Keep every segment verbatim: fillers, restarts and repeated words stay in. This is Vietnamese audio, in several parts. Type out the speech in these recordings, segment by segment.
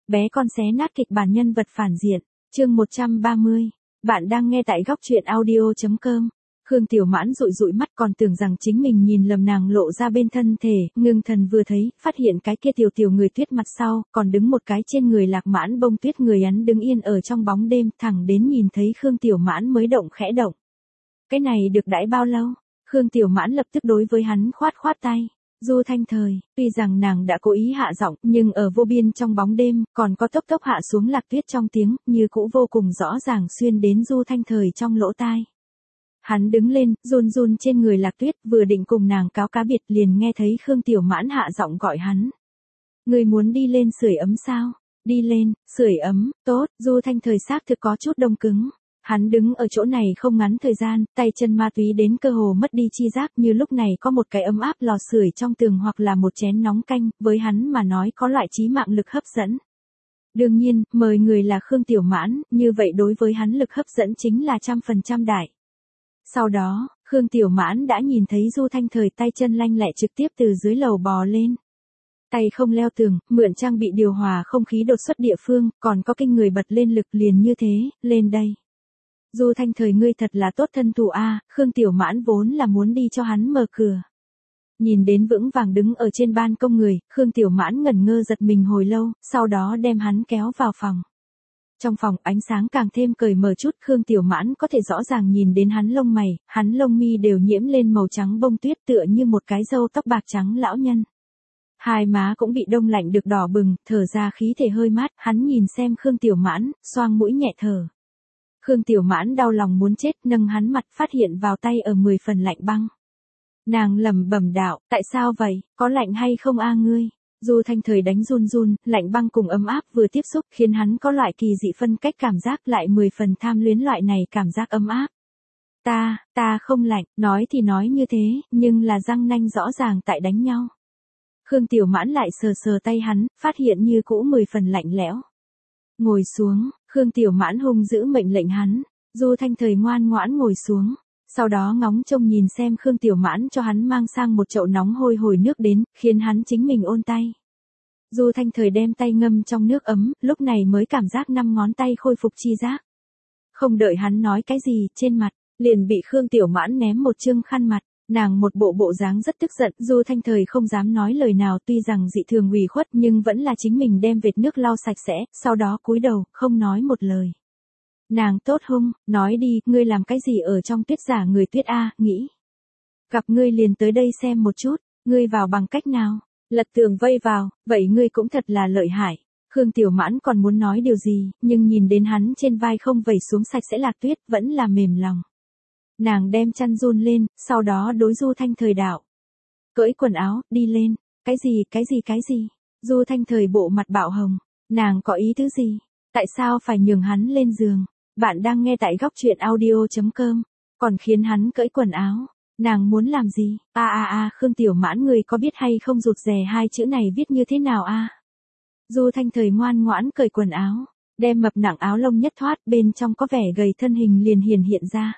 bé con xé nát kịch bản nhân vật phản diện. Chương một trăm ba mươi. Bạn đang nghe tại góc truyện audio chấm com. Khương Tiểu Mãn dụi dụi mắt còn tưởng rằng chính mình nhìn lầm, nàng lộ ra bên thân thể, ngưng thần vừa thấy, phát hiện cái kia tiểu tiểu người tuyết mặt sau, còn đứng một cái trên người lạc mãn bông tuyết người hắn đứng yên ở trong bóng đêm, thẳng đến nhìn thấy Khương Tiểu Mãn mới động khẽ động. Cái này được đãi bao lâu? Khương Tiểu Mãn lập tức đối với hắn khoát khoát tay. Du Thanh Thời, tuy rằng nàng đã cố ý hạ giọng, nhưng ở vô biên trong bóng đêm, còn có tốc tốc hạ xuống lạc tuyết trong tiếng, như cũ vô cùng rõ ràng xuyên đến Du Thanh Thời trong lỗ tai. Hắn đứng lên, run run trên người lạc tuyết, vừa định cùng nàng cáo cá biệt liền nghe thấy Khương Tiểu Mãn hạ giọng gọi hắn. Người muốn đi lên sưởi ấm sao? Đi lên, sưởi ấm, tốt. Du Thanh Thời xác thực có chút đông cứng. Hắn đứng ở chỗ này không ngắn thời gian, tay chân ma túy đến cơ hồ mất đi chi giác, như lúc này có một cái ấm áp lò sưởi trong tường hoặc là một chén nóng canh, với hắn mà nói có loại chí mạng lực hấp dẫn. Đương nhiên, mời người là Khương Tiểu Mãn, như vậy đối với hắn lực hấp dẫn chính là trăm phần trăm đại. Sau đó, Khương Tiểu Mãn đã nhìn thấy Du Thanh Thời tay chân lanh lẹ trực tiếp từ dưới lầu bò lên. Tay không leo tường, mượn trang bị điều hòa không khí đột xuất địa phương, còn có kinh người bật lên lực liền như thế, lên đây. Du Thanh Thời ngươi thật là tốt thân thủ a. Khương Tiểu Mãn vốn là muốn đi cho hắn mở cửa. Nhìn đến vững vàng đứng ở trên ban công người, Khương Tiểu Mãn ngẩn ngơ giật mình hồi lâu, sau đó đem hắn kéo vào phòng. Trong phòng ánh sáng càng thêm cởi mở chút, Khương Tiểu Mãn có thể rõ ràng nhìn đến hắn lông mày, hắn lông mi đều nhiễm lên màu trắng bông tuyết tựa như một cái râu tóc bạc trắng lão nhân. Hai má cũng bị đông lạnh được đỏ bừng, thở ra khí thể hơi mát, hắn nhìn xem Khương Tiểu Mãn, xoang mũi nhẹ thở. Khương Tiểu Mãn đau lòng muốn chết, nâng hắn mặt phát hiện vào tay ở mười phần lạnh băng. Nàng lẩm bẩm đạo, tại sao vậy, có lạnh hay không a ngươi? Du Thanh Thời đánh run run, lạnh băng cùng ấm áp vừa tiếp xúc khiến hắn có loại kỳ dị phân cách cảm giác, lại mười phần tham luyến loại này cảm giác ấm áp. Ta, ta không lạnh, nói thì nói như thế, nhưng là răng nanh rõ ràng tại đánh nhau. Khương Tiểu Mãn lại sờ sờ tay hắn, phát hiện như cũ mười phần lạnh lẽo. Ngồi xuống, Khương Tiểu Mãn hung giữ mệnh lệnh hắn. Du Thanh Thời ngoan ngoãn ngồi xuống. Sau đó ngóng trông nhìn xem Khương Tiểu Mãn cho hắn mang sang một chậu nóng hôi hổi nước đến, khiến hắn chính mình ôn tay. Du Thanh Thời đem tay ngâm trong nước ấm, lúc này mới cảm giác năm ngón tay khôi phục chi giác. Không đợi hắn nói cái gì, trên mặt, liền bị Khương Tiểu Mãn ném một chương khăn mặt. Nàng một bộ bộ dáng rất tức giận, Du Thanh Thời không dám nói lời nào, tuy rằng dị thường ủy khuất nhưng vẫn là chính mình đem vệt nước lau sạch sẽ, sau đó cúi đầu, không nói một lời. Nàng tốt hung, nói đi, ngươi làm cái gì ở trong tuyết giả người tuyết a, nghĩ. Gặp ngươi liền tới đây xem một chút, ngươi vào bằng cách nào, lật tường vây vào, vậy ngươi cũng thật là lợi hại. Khương Tiểu Mãn còn muốn nói điều gì, nhưng nhìn đến hắn trên vai không vẩy xuống sạch sẽ lạc tuyết, vẫn là mềm lòng. Nàng đem chăn run lên, sau đó đối Du Thanh Thời đạo. Cởi quần áo, đi lên. Cái gì, cái gì, cái gì? Du Thanh Thời bộ mặt bạo hồng. Nàng có ý thứ gì? Tại sao phải nhường hắn lên giường? Bạn đang nghe tại góc truyện audio chấm com. Còn khiến hắn cởi quần áo. Nàng muốn làm gì? A a a, Khương Tiểu Mãn người có biết hay không rụt rè hai chữ này viết như thế nào a? Du Thanh Thời ngoan ngoãn cởi quần áo. Đem mập nặng áo lông nhất thoát, bên trong có vẻ gầy thân hình liền hiển hiện ra.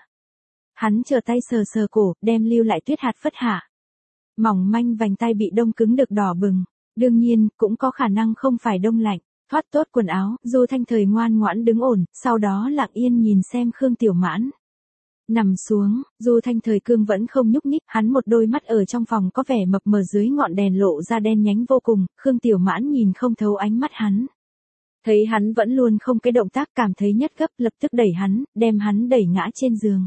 Hắn chờ tay sờ sờ cổ, đem lưu lại tuyết hạt phất hạ. Mỏng manh vành tay bị đông cứng được đỏ bừng. Đương nhiên, cũng có khả năng không phải đông lạnh. Thoát tốt quần áo, Du Thanh Thời ngoan ngoãn đứng ổn, sau đó lặng yên nhìn xem Khương Tiểu Mãn. Nằm xuống, Du Thanh Thời cương vẫn không nhúc nhích, hắn một đôi mắt ở trong phòng có vẻ mập mờ dưới ngọn đèn lộ ra đen nhánh vô cùng, Khương Tiểu Mãn nhìn không thấu ánh mắt hắn. Thấy hắn vẫn luôn không cái động tác, cảm thấy nhất gấp, lập tức đẩy hắn, đem hắn đẩy ngã trên giường.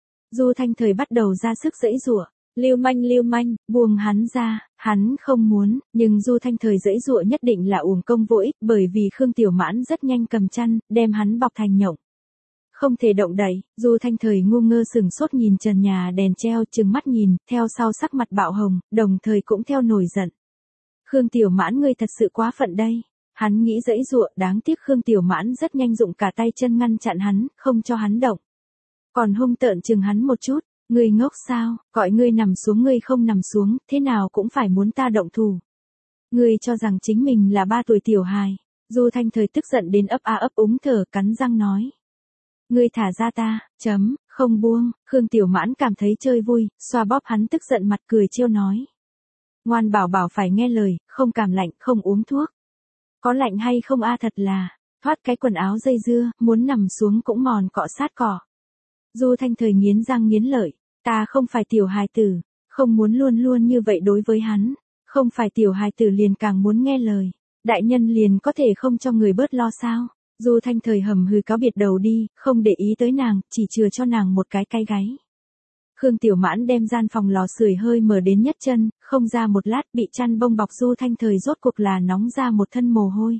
Du Thanh Thời bắt đầu ra sức giãy giụa, lưu manh lưu manh, buông hắn ra, hắn không muốn, nhưng Du Thanh Thời giãy giụa nhất định là uổng công vô ích, bởi vì Khương Tiểu Mãn rất nhanh cầm chăn, đem hắn bọc thành nhộng. Không thể động đậy, Du Thanh Thời ngu ngơ sừng sốt nhìn trần nhà đèn treo, trừng mắt nhìn, theo sau sắc mặt bạo hồng, đồng thời cũng theo nổi giận. Khương Tiểu Mãn ngươi thật sự quá phận đây. Hắn nghĩ giãy giụa, đáng tiếc Khương Tiểu Mãn rất nhanh dụng cả tay chân ngăn chặn hắn, không cho hắn động. Còn hung tợn chừng hắn một chút, ngươi ngốc sao, gọi ngươi nằm xuống ngươi không nằm xuống, thế nào cũng phải muốn ta động thủ. Ngươi cho rằng chính mình là ba tuổi tiểu hài. Du Thanh Thời tức giận đến ấp a ấp úng thở, cắn răng nói. Ngươi thả ra ta, chấm, không buông. Khương Tiểu Mãn cảm thấy chơi vui, xoa bóp hắn tức giận mặt cười trêu nói. Ngoan bảo bảo phải nghe lời, không cảm lạnh, không uống thuốc. Có lạnh hay không a thật là, thoát cái quần áo dây dưa, muốn nằm xuống cũng mòn cọ sát cỏ. Du Thanh Thời nghiến răng nghiến lợi, ta không phải tiểu hài tử, không muốn luôn luôn như vậy đối với hắn, không phải tiểu hài tử liền càng muốn nghe lời, đại nhân liền có thể không cho người bớt lo sao. Du Thanh Thời hầm hừ cáo biệt đầu đi, không để ý tới nàng, chỉ chừa cho nàng một cái cái gáy. Khương Tiểu Mãn đem gian phòng lò sưởi hơi mở đến nhất chân, không ra một lát bị chăn bông bọc Du Thanh Thời rốt cuộc là nóng ra một thân mồ hôi.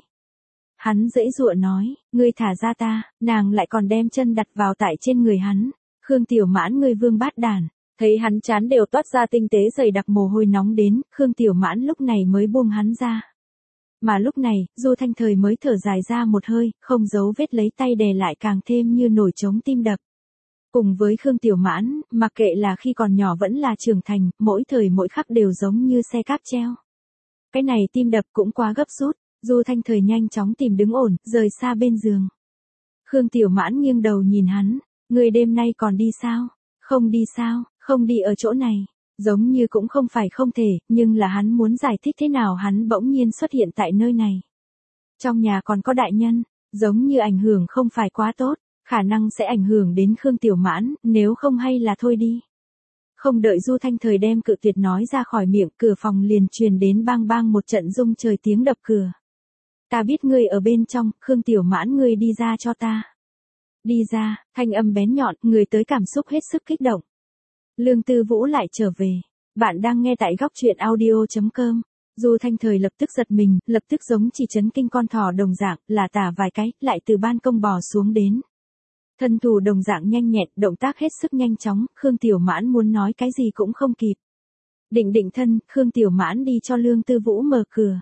Hắn dễ dụa nói, ngươi thả ra ta, nàng lại còn đem chân đặt vào tại trên người hắn. Khương Tiểu Mãn ngươi vương bát đàn, thấy hắn chán đều toát ra tinh tế dày đặc mồ hôi nóng đến, Khương Tiểu Mãn lúc này mới buông hắn ra. Mà lúc này, Du Thanh Thời mới thở dài ra một hơi, không giấu vết lấy tay đè lại càng thêm như nổi trống tim đập. Cùng với Khương Tiểu Mãn, mặc kệ là khi còn nhỏ vẫn là trưởng thành, mỗi thời mỗi khắc đều giống như xe cáp treo. Cái này tim đập cũng quá gấp rút, Du Thanh Thời nhanh chóng tìm đứng ổn, rời xa bên giường. Khương Tiểu Mãn nghiêng đầu nhìn hắn, ngươi đêm nay còn đi sao? Không đi sao, không đi ở chỗ này. Giống như cũng không phải không thể, nhưng là hắn muốn giải thích thế nào hắn bỗng nhiên xuất hiện tại nơi này. Trong nhà còn có đại nhân, giống như ảnh hưởng không phải quá tốt, khả năng sẽ ảnh hưởng đến Khương Tiểu Mãn, nếu không hay là thôi đi. Không đợi Du Thanh Thời đem cự tuyệt nói ra khỏi miệng, cửa phòng liền truyền đến bang bang một trận rung trời tiếng đập cửa. Ta biết ngươi ở bên trong, Khương Tiểu Mãn ngươi đi ra cho ta. Đi ra, thanh âm bén nhọn, người tới cảm xúc hết sức kích động. Lương Tư Vũ lại trở về. Bạn đang nghe tại góc truyện audio chấm com. Du Thanh Thời lập tức giật mình, lập tức giống chỉ chấn kinh con thỏ đồng dạng, là tả vài cái, lại từ ban công bò xuống đến. Thân thủ đồng dạng nhanh nhẹn, động tác hết sức nhanh chóng, Khương Tiểu Mãn muốn nói cái gì cũng không kịp. Định định thân, Khương Tiểu Mãn đi cho Lương Tư Vũ mở cửa.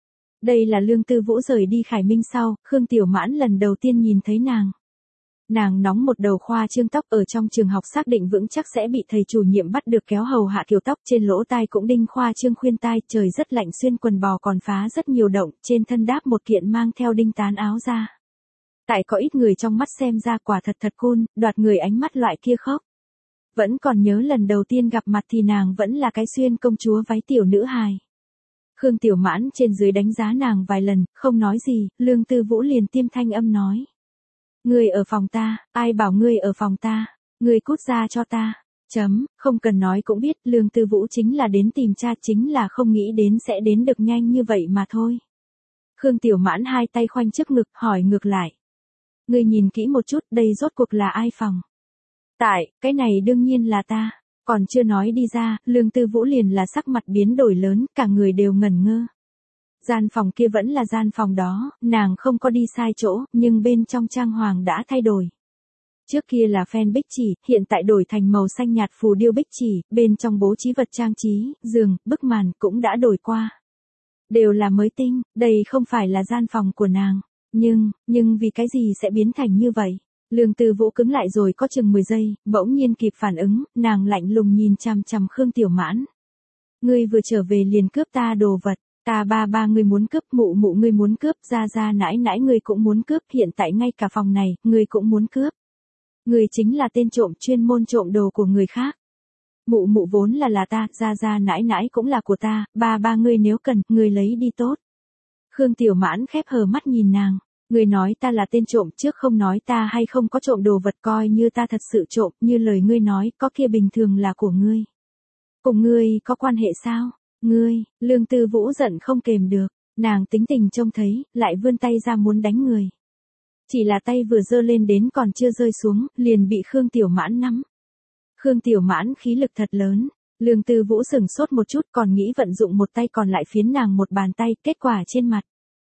Đây là Lương Tư Vũ rời đi Khải Minh sau, Khương Tiểu Mãn lần đầu tiên nhìn thấy nàng. Nàng nóng một đầu khoa trương tóc ở trong trường học xác định vững chắc sẽ bị thầy chủ nhiệm bắt được kéo hầu hạ kiểu tóc, trên lỗ tai cũng đinh khoa trương khuyên tai, trời rất lạnh xuyên quần bò còn phá rất nhiều động, trên thân đáp một kiện mang theo đinh tán áo ra. Tại có ít người trong mắt xem ra quả thật thật cool, đoạt người ánh mắt loại kia khóc. Vẫn còn nhớ lần đầu tiên gặp mặt thì nàng vẫn là cái xuyên công chúa váy tiểu nữ hài. Khương Tiểu Mãn trên dưới đánh giá nàng vài lần, không nói gì, Lương Tư Vũ liền tiêm thanh âm nói. Ngươi ở phòng ta, ai bảo ngươi ở phòng ta, ngươi cút ra cho ta. Chấm, không cần nói cũng biết, Lương Tư Vũ chính là đến tìm cha, chính là không nghĩ đến sẽ đến được nhanh như vậy mà thôi. Khương Tiểu Mãn hai tay khoanh trước ngực, hỏi ngược lại. Ngươi nhìn kỹ một chút, đây rốt cuộc là ai phòng? Tại, cái này đương nhiên là ta. Còn chưa nói đi ra, Lương Tư Vũ liền là sắc mặt biến đổi lớn, cả người đều ngẩn ngơ. Gian phòng kia vẫn là gian phòng đó, nàng không có đi sai chỗ, nhưng bên trong trang hoàng đã thay đổi. Trước kia là phen bích chỉ, hiện tại đổi thành màu xanh nhạt phù điêu bích chỉ, bên trong bố trí vật trang trí, giường, bức màn cũng đã đổi qua. Đều là mới tinh, đây không phải là gian phòng của nàng. Nhưng, nhưng vì cái gì sẽ biến thành như vậy? Lương Tư Vũ cứng lại rồi có chừng mười giây, bỗng nhiên kịp phản ứng, nàng lạnh lùng nhìn chằm chằm Khương Tiểu Mãn. Ngươi vừa trở về liền cướp ta đồ vật, ta ba ba ngươi muốn cướp, mụ mụ ngươi muốn cướp, ra ra nãi nãi ngươi cũng muốn cướp, hiện tại ngay cả phòng này, ngươi cũng muốn cướp. Ngươi chính là tên trộm chuyên môn trộm đồ của người khác. Mụ mụ vốn là là ta, ra ra nãi nãi cũng là của ta, ba ba ngươi nếu cần, ngươi lấy đi tốt. Khương Tiểu Mãn khép hờ mắt nhìn nàng. Ngươi nói ta là tên trộm trước không nói ta hay không có trộm đồ vật, coi như ta thật sự trộm, như lời ngươi nói, có kia bình thường là của ngươi. Cùng ngươi có quan hệ sao? Ngươi, Lương Tư Vũ giận không kềm được, nàng tính tình trông thấy, lại vươn tay ra muốn đánh người. Chỉ là tay vừa giơ lên đến còn chưa rơi xuống, liền bị Khương Tiểu Mãn nắm. Khương Tiểu Mãn khí lực thật lớn, Lương Tư Vũ sửng sốt một chút còn nghĩ vận dụng một tay còn lại phiến nàng một bàn tay, kết quả trên mặt.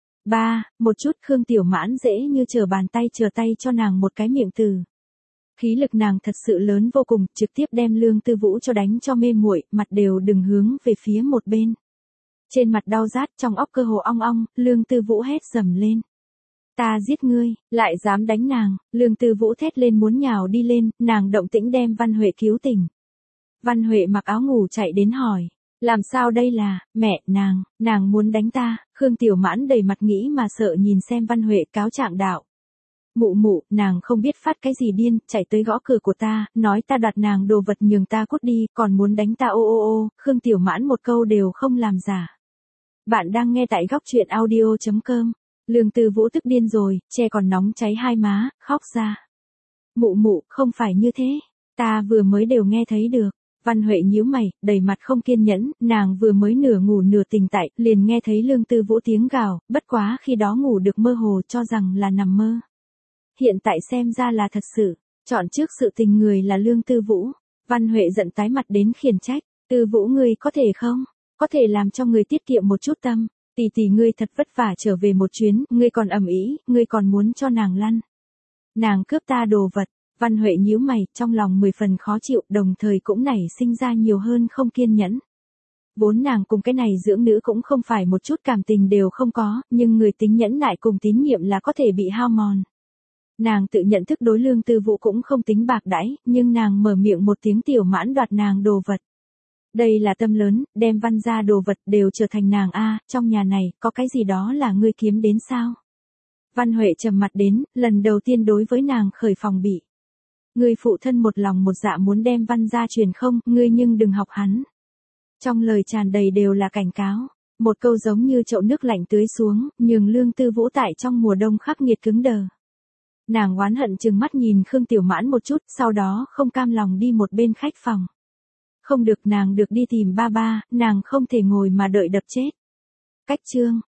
Ba, một chút Khương Tiểu Mãn dễ như chờ bàn tay chờ tay cho nàng một cái miệng từ. Khí lực nàng thật sự lớn vô cùng, trực tiếp đem Lương Tư Vũ cho đánh cho mê muội, mặt đều đừng hướng về phía một bên. Trên mặt đau rát, trong óc cơ hồ ong ong, Lương Tư Vũ hét dầm lên. Ta giết ngươi, lại dám đánh nàng, Lương Tư Vũ thét lên muốn nhào đi lên, nàng động tĩnh đem Văn Huệ cứu tỉnh. Văn Huệ mặc áo ngủ chạy đến hỏi. Làm sao đây là, mẹ, nàng, nàng muốn đánh ta, Khương Tiểu Mãn đầy mặt nghĩ mà sợ nhìn xem Văn Huệ cáo trạng đạo. Mụ mụ, nàng không biết phát cái gì điên, chạy tới gõ cửa của ta, nói ta đoạt nàng đồ vật nhường ta cút đi, còn muốn đánh ta ô ô ô, Khương Tiểu Mãn một câu đều không làm giả. Bạn đang nghe tại góc truyện audio chấm com. Lương Tư Vũ tức điên rồi, che còn nóng cháy hai má, khóc ra. Mụ mụ, không phải như thế. Ta vừa mới đều nghe thấy được. Văn Huệ nhíu mày, đầy mặt không kiên nhẫn, nàng vừa mới nửa ngủ nửa tỉnh tại, liền nghe thấy Lương Tư Vũ tiếng gào, bất quá khi đó ngủ được mơ hồ cho rằng là nằm mơ. Hiện tại xem ra là thật sự, chọn trước sự tình người là Lương Tư Vũ. Văn Huệ giận tái mặt đến khiển trách, Tư Vũ ngươi có thể không? Có thể làm cho người tiết kiệm một chút tâm, tỷ tỷ ngươi thật vất vả trở về một chuyến, ngươi còn ầm ĩ, ngươi còn muốn cho nàng lăn. Nàng cướp ta đồ vật. Văn Huệ nhíu mày, trong lòng mười phần khó chịu, đồng thời cũng nảy sinh ra nhiều hơn không kiên nhẫn. Vốn nàng cùng cái này dưỡng nữ cũng không phải một chút cảm tình đều không có, nhưng người tính nhẫn nại cùng tín nhiệm là có thể bị hao mòn. Nàng tự nhận thức đối Lương Tư Vũ cũng không tính bạc đãi, nhưng nàng mở miệng một tiếng Tiểu Mãn đoạt nàng đồ vật. Đây là tâm lớn, đem Văn ra đồ vật đều trở thành nàng a, trong nhà này, có cái gì đó là ngươi kiếm đến sao? Văn Huệ trầm mặt đến, lần đầu tiên đối với nàng khởi phòng bị. Ngươi phụ thân một lòng một dạ muốn đem Văn gia truyền không, ngươi nhưng đừng học hắn. Trong lời tràn đầy đều là cảnh cáo, một câu giống như chậu nước lạnh tưới xuống, nhường Lương Tư Vũ tại trong mùa đông khắc nghiệt cứng đờ. Nàng oán hận trừng mắt nhìn Khương Tiểu Mãn một chút, sau đó không cam lòng đi một bên khách phòng. Không được, nàng được đi tìm ba ba, nàng không thể ngồi mà đợi đập chết. Cách chương